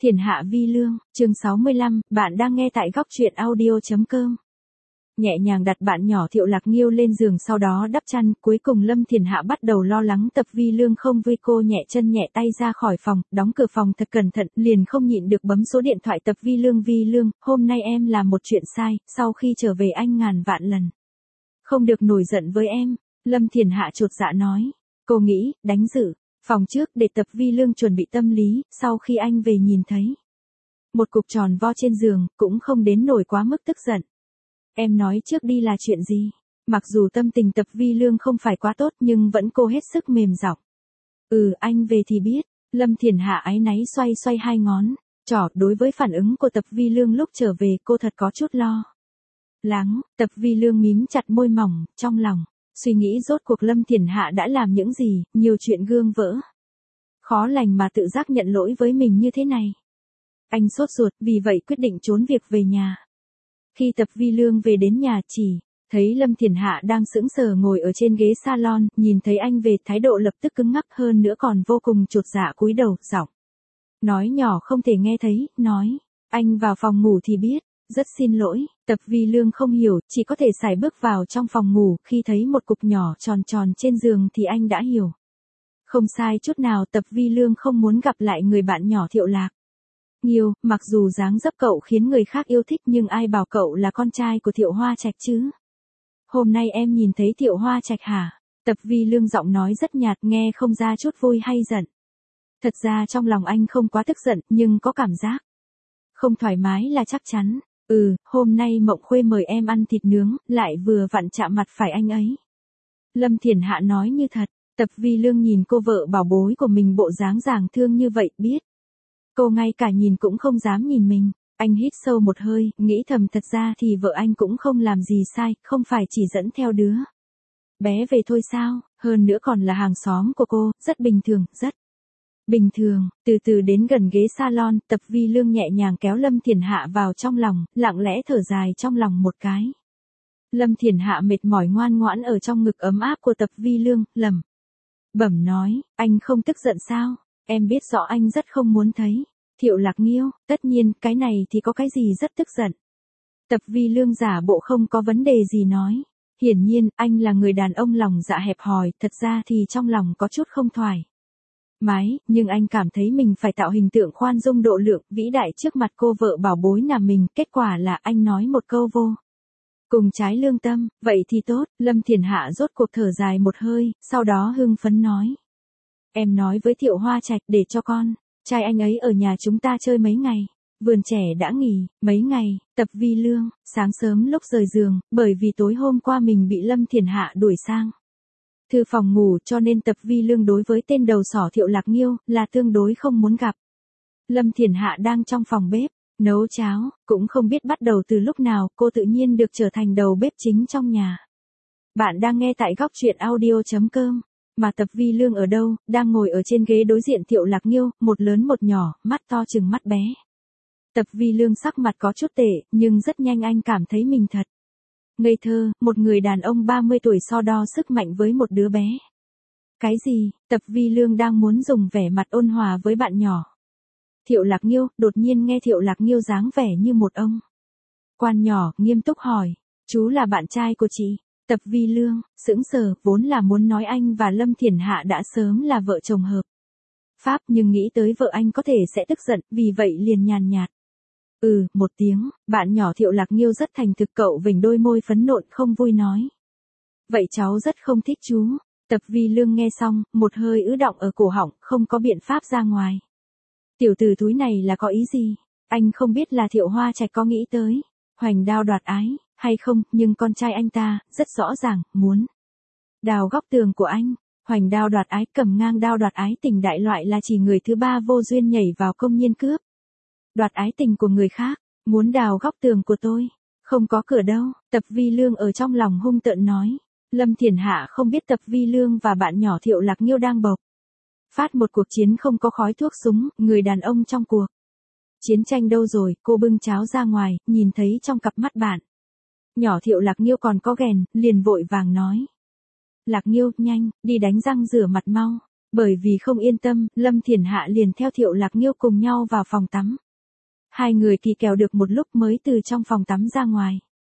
Thiền hạ vi lương, chương 65, bạn đang nghe tại góc truyện audio.com. Nhẹ nhàng đặt bạn nhỏ Thiệu Lạc Nghiêu lên giường, sau đó đắp chăn, cuối cùng Lâm Thiền Hạ bắt đầu lo lắng Tập Vi Lương không vui. Cô nhẹ chân nhẹ tay ra khỏi phòng, đóng cửa phòng thật cẩn thận, liền không nhịn được bấm số điện thoại Tập Vi Lương. Vi Lương, hôm nay em làm một chuyện sai, sau khi trở về anh ngàn vạn lần không được nổi giận với em. Lâm Thiền Hạ chột dạ nói. Cô nghĩ, đánh dự phòng trước để Tập Vi Lương chuẩn bị tâm lý, sau khi anh về nhìn thấy một cục tròn vo trên giường, cũng không đến nổi quá mức tức giận. Em nói trước đi là chuyện gì? Mặc dù tâm tình Tập Vi Lương không phải quá tốt nhưng vẫn cố hết sức mềm giọng. Anh về thì biết. Lâm Thiền Hạ áy náy xoay xoay hai ngón trỏ. Đối với phản ứng của Tập Vi Lương lúc trở về, cô thật có chút lo lắng. Tập Vi Lương mím chặt môi mỏng, trong lòng suy nghĩ rốt cuộc Lâm Thiền Hạ đã làm những gì, nhiều chuyện gương vỡ khó lành mà tự giác nhận lỗi với mình như thế này. Anh sốt ruột, vì vậy quyết định trốn việc về nhà. Khi Tập Vi Lương về đến nhà, chỉ thấy Lâm Thiền Hạ đang sững sờ ngồi ở trên ghế salon, nhìn thấy anh về thái độ lập tức cứng ngắc, hơn nữa còn vô cùng chột dạ cúi đầu, giọng nói nhỏ không thể nghe thấy, nói, anh vào phòng ngủ thì biết. Rất xin lỗi. Tập Vi Lương không hiểu, chỉ có thể sải bước vào trong phòng ngủ, khi thấy một cục nhỏ tròn tròn trên giường thì anh đã hiểu. Không sai chút nào, Tập Vi Lương không muốn gặp lại người bạn nhỏ Thiệu Lạc Nghiêu. Mặc dù dáng dấp cậu khiến người khác yêu thích nhưng ai bảo cậu là con trai của Thiệu Hoa Trạch chứ? Hôm nay em nhìn thấy Thiệu Hoa Trạch hả? Tập Vi Lương giọng nói rất nhạt, nghe không ra chút vui hay giận. Thật ra trong lòng anh không quá tức giận, nhưng có cảm giác không thoải mái là chắc chắn. Hôm nay Mộng Khuê mời em ăn thịt nướng, lại vừa vặn chạm mặt phải anh ấy. Lâm Thiền Hạ nói như thật. Tập Vi Lương nhìn cô vợ bảo bối của mình bộ dáng dàng thương như vậy, biết cô ngay cả nhìn cũng không dám nhìn mình. Anh hít sâu một hơi, nghĩ thầm thật ra thì vợ anh cũng không làm gì sai, không phải chỉ dẫn theo đứa bé về thôi sao, hơn nữa còn là hàng xóm của cô, rất bình thường, rất bình thường. Từ từ đến gần ghế salon, Tập Vi Lương nhẹ nhàng kéo Lâm Thiền Hạ vào trong lòng, lặng lẽ thở dài trong lòng một cái. Lâm Thiền Hạ mệt mỏi ngoan ngoãn ở trong ngực ấm áp của Tập Vi Lương, lẩm bẩm nói, anh không tức giận sao? Em biết rõ anh rất không muốn thấy Thiệu Lạc Nghiêu, tất nhiên, cái này thì có cái gì rất tức giận. Tập Vi Lương giả bộ không có vấn đề gì nói. Hiển nhiên, anh là người đàn ông lòng dạ hẹp hòi, thật ra thì trong lòng có chút không thoải mái, nhưng anh cảm thấy mình phải tạo hình tượng khoan dung độ lượng, vĩ đại trước mặt cô vợ bảo bối nhà mình, kết quả là anh nói một câu vô cùng trái lương tâm. Vậy thì tốt. Lâm Thiền Hạ rốt cuộc thở dài một hơi, sau đó hưng phấn nói. Em nói với Thiệu Hoa Trạch để cho con trai anh ấy ở nhà chúng ta chơi mấy ngày. Vườn trẻ đã nghỉ mấy ngày. Tập Vi Lương, sáng sớm lúc rời giường, bởi vì tối hôm qua mình bị Lâm Thiền Hạ đuổi sang thư phòng ngủ, cho nên Tập Vi Lương đối với tên đầu sỏ Thiệu Lạc Nghiêu là tương đối không muốn gặp. Lâm Thiền Hạ đang trong phòng bếp nấu cháo, cũng không biết bắt đầu từ lúc nào cô tự nhiên được trở thành đầu bếp chính trong nhà. Bạn đang nghe tại góc truyện audio.com. Mà Tập Vi Lương ở đâu? Đang ngồi ở trên ghế đối diện Thiệu Lạc Nghiêu, một lớn một nhỏ, mắt to chừng mắt bé. Tập Vi Lương sắc mặt có chút tệ, nhưng rất nhanh anh cảm thấy mình thật ngây thơ, một người đàn ông 30 tuổi so đo sức mạnh với một đứa bé. Cái gì? Tập Vi Lương đang muốn dùng vẻ mặt ôn hòa với bạn nhỏ Thiệu Lạc Nghiêu, đột nhiên nghe Thiệu Lạc Nghiêu dáng vẻ như một ông quan nhỏ, nghiêm túc hỏi, chú là bạn trai của chị? Tập Vi Lương sững sờ, vốn là muốn nói anh và Lâm Thiền Hạ đã sớm là vợ chồng hợp pháp, nhưng nghĩ tới vợ anh có thể sẽ tức giận, vì vậy liền nhàn nhạt. Một tiếng. Bạn nhỏ Thiệu Lạc Nghiêu rất thành thực, cậu vểnh đôi môi phấn nộn không vui nói. Vậy cháu rất không thích chú. Tập Vi Lương nghe xong, một hơi ứ đọng ở cổ họng, không có biện pháp ra ngoài. Tiểu tử thúi này là có ý gì? Anh không biết là Thiệu Hoa Trạch có nghĩ tới hoành đao đoạt ái hay không, nhưng con trai anh ta rất rõ ràng muốn đào góc tường của anh. Hoành đao đoạt ái, cầm ngang đao đoạt ái tình đại loại là chỉ người thứ ba vô duyên nhảy vào công nhiên cướp đoạt ái tình của người khác. Muốn đào góc tường của tôi? Không có cửa đâu. Tập Vi Lương ở trong lòng hung tợn nói. Lâm Thiền Hạ không biết Tập Vi Lương và bạn nhỏ Thiệu Lạc Nghiêu đang bộc phát một cuộc chiến không có khói thuốc súng, người đàn ông trong cuộc chiến tranh đâu rồi. Cô bưng cháo ra ngoài, nhìn thấy trong cặp mắt bạn nhỏ Thiệu Lạc Nghiêu còn có ghen, liền vội vàng nói. Lạc Nghiêu, nhanh, đi đánh răng rửa mặt mau. Bởi vì không yên tâm, Lâm Thiển Hạ liền theo Thiệu Lạc Nghiêu cùng nhau vào phòng tắm. Hai người kỳ kèo được một lúc mới từ trong phòng tắm ra ngoài.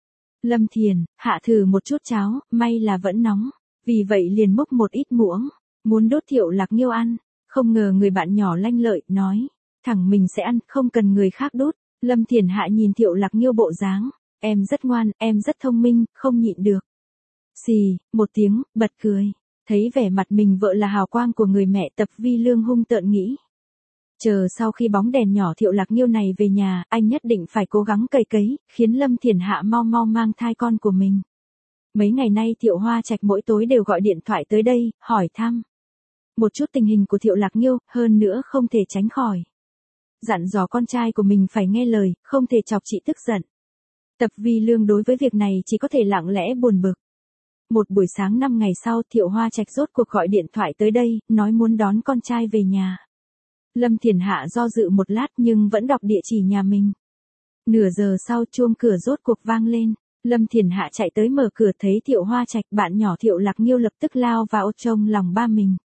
Lâm Thiển Hạ thử một chút cháo, may là vẫn nóng, vì vậy liền múc một ít muỗng, muốn đốt Thiệu Lạc Nghiêu ăn. Không ngờ người bạn nhỏ lanh lợi, nói, thẳng mình sẽ ăn, không cần người khác đốt. Lâm Thiển Hạ nhìn Thiệu Lạc Nghiêu bộ dáng, em rất ngoan, em rất thông minh, không nhịn được. Xì, một tiếng, bật cười. Thấy vẻ mặt mình vợ là hào quang của người mẹ, Tập Vi Lương hung tợn nghĩ. Chờ sau khi bóng đèn nhỏ Thiệu Lạc Nghiêu này về nhà, anh nhất định phải cố gắng cày cấy, khiến Lâm Thiển Hạ mau mau mang thai con của mình. Mấy ngày nay Thiệu Hoa Trạch mỗi tối đều gọi điện thoại tới đây, hỏi thăm một chút tình hình của Thiệu Lạc Nghiêu, hơn nữa không thể tránh khỏi dặn dò con trai của mình phải nghe lời, không thể chọc chị tức giận. Tập Vi Lương đối với việc này chỉ có thể lặng lẽ buồn bực. Một buổi sáng 5 ngày sau, Thiệu Hoa Trạch rốt cuộc gọi điện thoại tới đây, nói muốn đón con trai về nhà. Lâm Thiển Hạ do dự một lát nhưng vẫn đọc địa chỉ nhà mình. Nửa giờ sau chuông cửa rốt cuộc vang lên. Lâm Thiển Hạ chạy tới mở cửa thấy Thiệu Hoa Trạch, bạn nhỏ Thiệu Lạc Nghiêu lập tức lao vào trong lòng ba mình.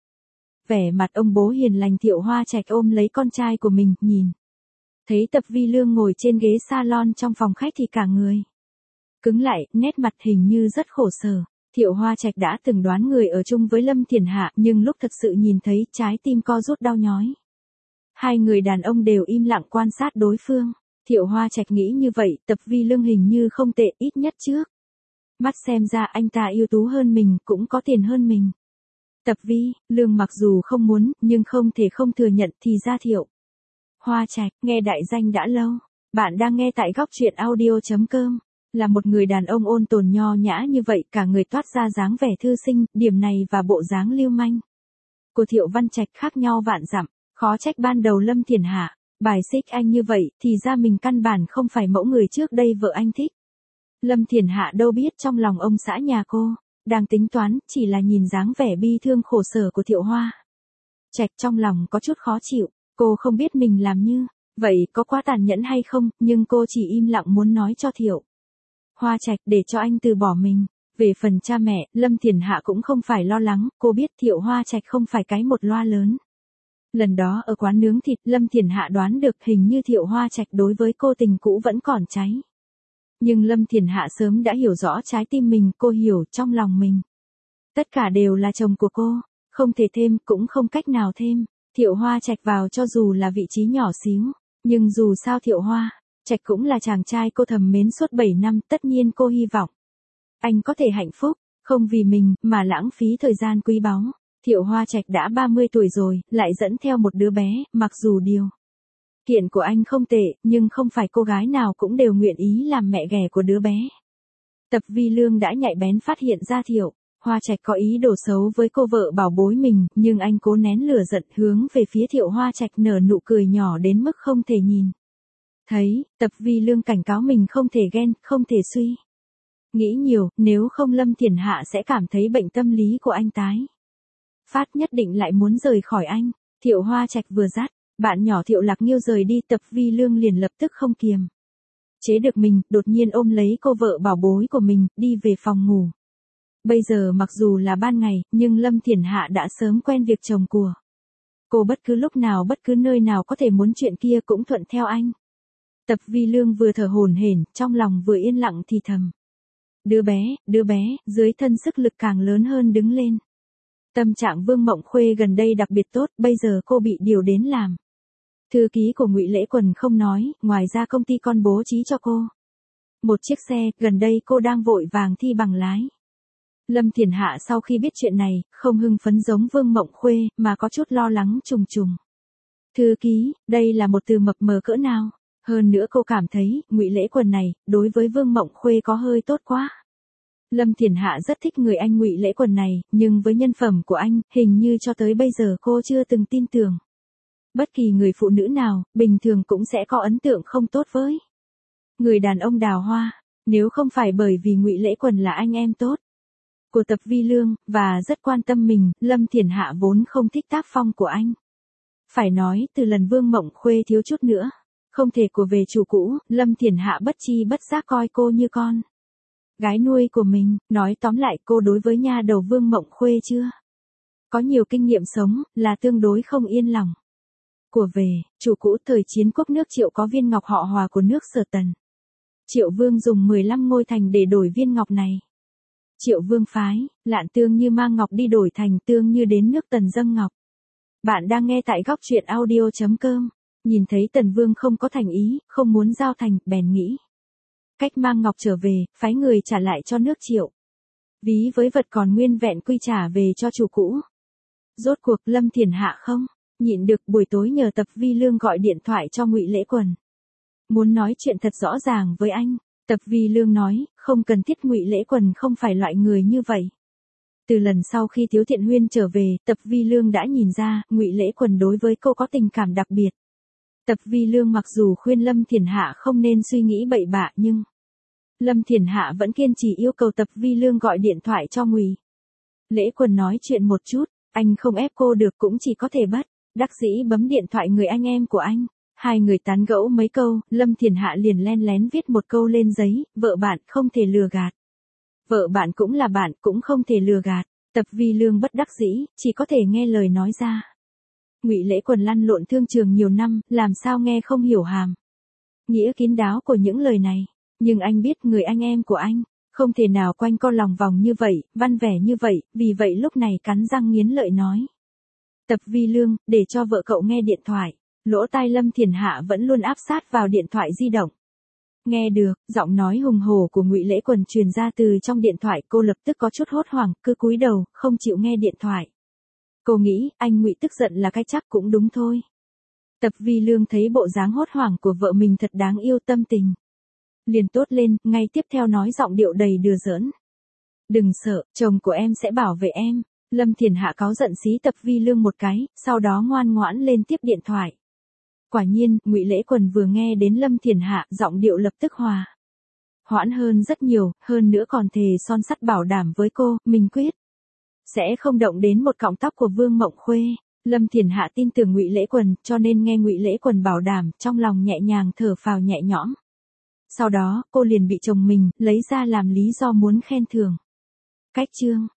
Vẻ mặt ông bố hiền lành Thiệu Hoa Trạch ôm lấy con trai của mình, nhìn. Thấy Tập Vi Lương ngồi trên ghế salon trong phòng khách thì cả người cứng lại, nét mặt hình như rất khổ sở. Thiệu Hoa Trạch đã từng đoán người ở chung với Lâm Thiển Hạ, nhưng lúc thật sự nhìn thấy, trái tim co rút đau nhói. Hai người đàn ông đều im lặng quan sát đối phương. Thiệu Hoa Trạch nghĩ như vậy, Tập Vi Lương hình như không tệ, ít nhất trước mắt xem ra anh ta ưu tú hơn mình, cũng có tiền hơn mình. Tập Vi Lương mặc dù không muốn, nhưng không thể không thừa nhận, thì ra Thiệu Hoa Trạch, nghe đại danh đã lâu. Bạn đang nghe tại góc truyện audio.com. Là một người đàn ông ôn tồn nho nhã như vậy, cả người toát ra dáng vẻ thư sinh, điểm này và bộ dáng lưu manh của Thiệu Văn Trạch khác nhau vạn dặm. Khó trách ban đầu Lâm Thiển Hạ bài xích anh như vậy, thì ra mình căn bản không phải mẫu người trước đây vợ anh thích. Lâm Thiển Hạ đâu biết trong lòng ông xã nhà cô đang tính toán, chỉ là nhìn dáng vẻ bi thương khổ sở của Thiệu Hoa Trạch trong lòng có chút khó chịu. Cô không biết mình làm như vậy có quá tàn nhẫn hay không, nhưng cô chỉ im lặng muốn nói cho Thiệu Hoa Trạch để cho anh từ bỏ mình. Về phần cha mẹ, Lâm Thiển Hạ cũng không phải lo lắng, cô biết Thiệu Hoa Trạch không phải cái một loa lớn. Lần đó ở quán nướng thịt, Lâm Thiển Hạ đoán được hình như Thiệu Hoa Trạch đối với cô tình cũ vẫn còn cháy. Nhưng Lâm Thiển Hạ sớm đã hiểu rõ trái tim mình, cô hiểu trong lòng mình. Tất cả đều là chồng của cô, không thể thêm, cũng không cách nào thêm. Thiệu Hoa Trạch vào cho dù là vị trí nhỏ xíu, nhưng dù sao Thiệu Hoa Trạch cũng là chàng trai cô thầm mến suốt 7 năm, tất nhiên cô hy vọng anh có thể hạnh phúc, không vì mình mà lãng phí thời gian quý báu. Thiệu Hoa Trạch đã 30 tuổi rồi, lại dẫn theo một đứa bé, mặc dù điều kiện của anh không tệ, nhưng không phải cô gái nào cũng đều nguyện ý làm mẹ ghẻ của đứa bé. Tập Vi Lương đã nhạy bén phát hiện ra Thiệu Hoa Trạch có ý đồ xấu với cô vợ bảo bối mình, nhưng anh cố nén lửa giận, hướng về phía Thiệu Hoa Trạch nở nụ cười nhỏ đến mức không thể nhìn thấy. Tập Vi Lương cảnh cáo mình không thể ghen, không thể suy nghĩ nhiều, nếu không Lâm Thiển Hạ sẽ cảm thấy bệnh tâm lý của anh tái phát, nhất định lại muốn rời khỏi anh. Thiệu Hoa Trạch vừa dắt bạn nhỏ Thiệu Lạc Nghiêu rời đi, Tập Vi Lương liền lập tức không kiềm chế được mình, đột nhiên ôm lấy cô vợ bảo bối của mình, đi về phòng ngủ. Bây giờ mặc dù là ban ngày, nhưng Lâm Thiển Hạ đã sớm quen việc chồng của cô, bất cứ lúc nào bất cứ nơi nào có thể muốn chuyện kia cũng thuận theo anh. Tập Vi Lương vừa thở hổn hển, trong lòng vừa yên lặng thì thầm. Đứa bé, dưới thân sức lực càng lớn hơn đứng lên. Tâm trạng Vương Mộng Khuê gần đây đặc biệt tốt, bây giờ cô bị điều đến làm thư ký của Ngụy Lễ Quần không nói, ngoài ra công ty con bố trí cho cô một chiếc xe, gần đây cô đang vội vàng thi bằng lái. Lâm Thiển Hạ sau khi biết chuyện này, không hưng phấn giống Vương Mộng Khuê, mà có chút lo lắng trùng trùng. Thư ký, đây là một từ mập mờ cỡ nào? Hơn nữa cô cảm thấy, Ngụy Lễ Quần này, đối với Vương Mộng Khuê có hơi tốt quá. Lâm Thiển Hạ rất thích người anh Ngụy Lễ Quần này, nhưng với nhân phẩm của anh, hình như cho tới bây giờ cô chưa từng tin tưởng. Bất kỳ người phụ nữ nào, bình thường cũng sẽ có ấn tượng không tốt với người đàn ông đào hoa, nếu không phải bởi vì Ngụy Lễ Quần là anh em tốt của Tập Vi Lương, và rất quan tâm mình, Lâm Thiển Hạ vốn không thích tác phong của anh. Phải nói, từ lần Vương Mộng Khuê thiếu chút nữa không thể của về chủ cũ, Lâm Thiển Hạ bất chi bất giác coi cô như con gái nuôi của mình. Nói tóm lại, cô đối với nha đầu Vương Mộng Khuê chưa Có nhiều kinh nghiệm sống, là tương đối không yên lòng. Của về, chủ cũ thời chiến quốc nước Triệu có viên ngọc họ Hòa của nước Sở Tần. Triệu Vương dùng 15 ngôi thành để đổi viên ngọc này. Triệu Vương phái, Lạn Tương Như mang ngọc đi đổi thành Tương Như đến nước Tần dâng ngọc. Bạn đang nghe tại góc truyện audio.com. Nhìn thấy Tần Vương không có thành ý, không muốn giao thành, bèn nghĩ cách mang ngọc trở về, phái người trả lại cho nước Triệu. Ví với vật còn nguyên vẹn quy trả về cho chủ cũ. Rốt cuộc Lâm Thiền Hạ không nhịn được, buổi tối nhờ Tập Vi Lương gọi điện thoại cho Ngụy Lễ Quần. Muốn nói chuyện thật rõ ràng với anh. Tập Vi Lương nói, không cần thiết, Ngụy Lễ Quần không phải loại người như vậy. Từ lần sau khi Tiếu Thiện Huyên trở về, Tập Vi Lương đã nhìn ra, Ngụy Lễ Quần đối với cô có tình cảm đặc biệt. Tập Vi Lương mặc dù khuyên Lâm Thiền Hạ không nên suy nghĩ bậy bạ nhưng Lâm Thiền Hạ vẫn kiên trì yêu cầu Tập Vi Lương gọi điện thoại cho Ngụy Lễ Quần nói chuyện một chút, anh không ép cô được cũng chỉ có thể bất đắc dĩ bấm điện thoại người anh em của anh. Hai người tán gẫu mấy câu, Lâm Thiền Hạ liền len lén viết một câu lên giấy, vợ bạn không thể lừa gạt. Vợ bạn cũng là bạn, cũng không thể lừa gạt. Tập Vi Lương bất đắc dĩ, chỉ có thể nghe lời nói ra. Ngụy Lễ Quần lăn lộn thương trường nhiều năm, làm sao nghe không hiểu hàm nghĩa kín đáo của những lời này. Nhưng anh biết người anh em của anh không thể nào quanh co lòng vòng như vậy, văn vẻ như vậy, vì vậy lúc này cắn răng nghiến lợi nói. Tập Vi Lương, để cho vợ cậu nghe điện thoại. Lỗ tai Lâm Thiền Hạ vẫn luôn áp sát vào điện thoại di động. Nghe được, giọng nói hùng hổ của Ngụy Lễ Quần truyền ra từ trong điện thoại, cô lập tức có chút hốt hoảng, cứ cúi đầu, không chịu nghe điện thoại. Cô nghĩ, anh Ngụy tức giận là cái chắc cũng đúng thôi. Tập Vi Lương thấy bộ dáng hốt hoảng của vợ mình thật đáng yêu, tâm tình liền tốt lên, ngay tiếp theo nói giọng điệu đầy đùa giỡn. Đừng sợ, chồng của em sẽ bảo vệ em. Lâm Thiền Hạ cáu giận xí Tập Vi Lương một cái, sau đó ngoan ngoãn lên tiếp điện thoại. Quả nhiên, Ngụy Lễ Quần vừa nghe đến Lâm Thiền Hạ, giọng điệu lập tức hòa hoãn hơn rất nhiều, hơn nữa còn thề son sắt bảo đảm với cô, mình quyết sẽ không động đến một cọng tóc của Vương Mộng Khuê. Lâm Thiền Hạ tin tưởng Ngụy Lễ Quần, cho nên nghe Ngụy Lễ Quần bảo đảm, trong lòng nhẹ nhàng thở phào nhẹ nhõm. Sau đó, cô liền bị chồng mình lấy ra làm lý do muốn khen thưởng. Cách chương